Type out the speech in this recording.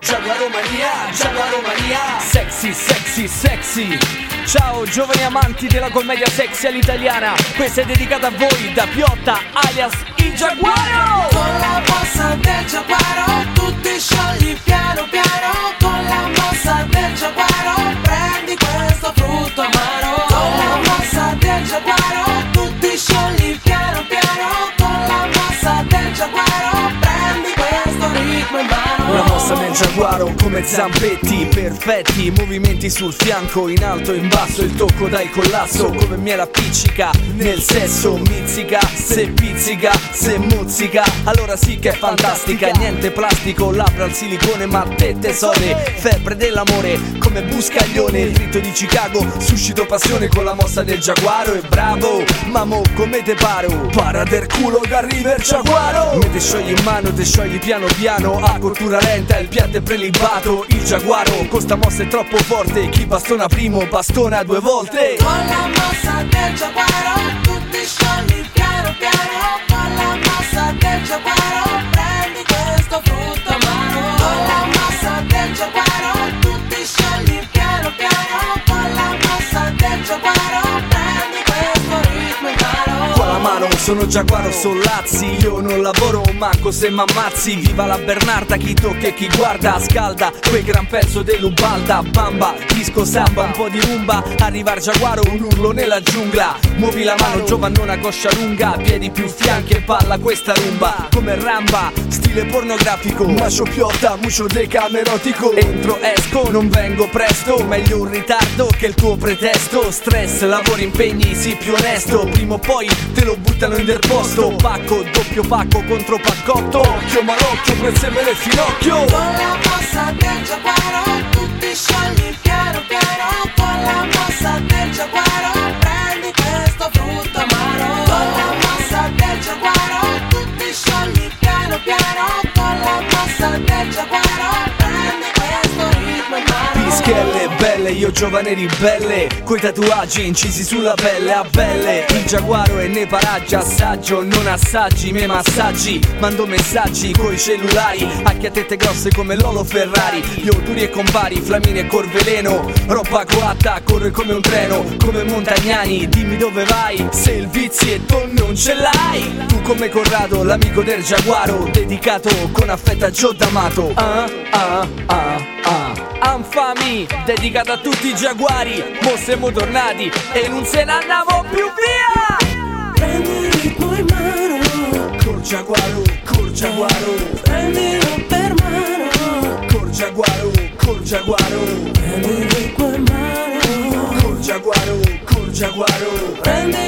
Giaguaromania, Giaguaromania. Sexy, sexy, sexy. Ciao giovani amanti della commedia sexy all'italiana. Questa è dedicata a voi da Piotta alias il Giaguaro. Con la mossa del Giaguaro tutti sciogli piano piano. Con la mossa del Giaguaro prendi questo frutto amaro. Con la mossa del Giaguaro tutti sciogli piano piano. Con la mossa del Giaguaro prendi questo ritmo in mano. La mossa del Giaguaro come zampetti perfetti, movimenti sul fianco, in alto e in basso, il tocco dal collasso come miele appiccica, nel sesso mizzica, se pizzica, se muzzica, allora sì che è fantastica, niente plastico, labbra al silicone ma tette sode, febbre dell'amore come buscaglione, il dritto di Chicago, suscito passione con la mossa del Giaguaro e bravo, mamo come te paro, para del culo che arriva il Giaguaro, me te sciogli in mano, te sciogli piano piano, a cottura lenta, il piatto è prelibato, il Giaguaro, con sta mossa è troppo forte, chi bastona primo bastona due volte. Con la mossa del Giaguaro tutti sciogli piano piano. Con la mossa del Giaguaro prendi questo frutto amaro. Con la mossa del Giaguaro tutti sciogli piano piano. Con la mossa del Giaguaro prendi questo ritmo in mano. Qua la mano sono Giaguaro, Sollazzi, io non lavoro manco se m'ammazzi. Viva la Bernarda, chi tocca e chi guarda scalda quel gran pezzo dell'Ubalda. Bamba, disco samba, un po' di rumba, arriva il Giaguaro, un urlo nella giungla. Muovi la mano, giovannona, coscia lunga, piedi più fianchi e palla questa rumba. Come Ramba, stile pornografico, macio Piotta, mucio decamerotico. Entro, esco, non vengo presto, meglio un ritardo che il tuo pretesto. Stress, lavoro, impegni, sii più onesto, prima o poi te lo buttano in del posto. Pacco, doppio pacco contro paccotto, occhio malocchio, prezzemolo nel finocchio. Con la mossa del Giaguaro tutti sciogli piano piano. Con la mossa del Giaguaro prendi questo frutto amaro. Con la mossa del Giaguaro tutti sciogli piano piano. Con la mossa del Giaguaro prendi questo ritmo in mano. Pischelle belle, io giovane ribelle, coi tatuaggi incisi sulla pelle a belle. Il Giaguaro è nei paraggi, assaggio, non assaggi, me massaggi. Mando messaggi coi cellulari, anche a tette grosse come Lolo Ferrari. Io duri e compari, Flamini e Corveleno, roba coatta, corre come un treno, come Montagnani, dimmi dove vai, se il vizietto non ce l'hai. Tu come Corrado, l'amico del Giaguaro, dedicato con affetto a Gio D'Amato. Anfami, dedicata a tutti i giaguari, mo siamo tornati e non se ne andavo più via. Prendi il ritmo in mano. Col Giaguaro, col Giaguaro, Prendilo per mano. col Giaguaro, col Giaguaro, Prendi il ritmo in mano. col Giaguaro, col Giaguaro. Prendi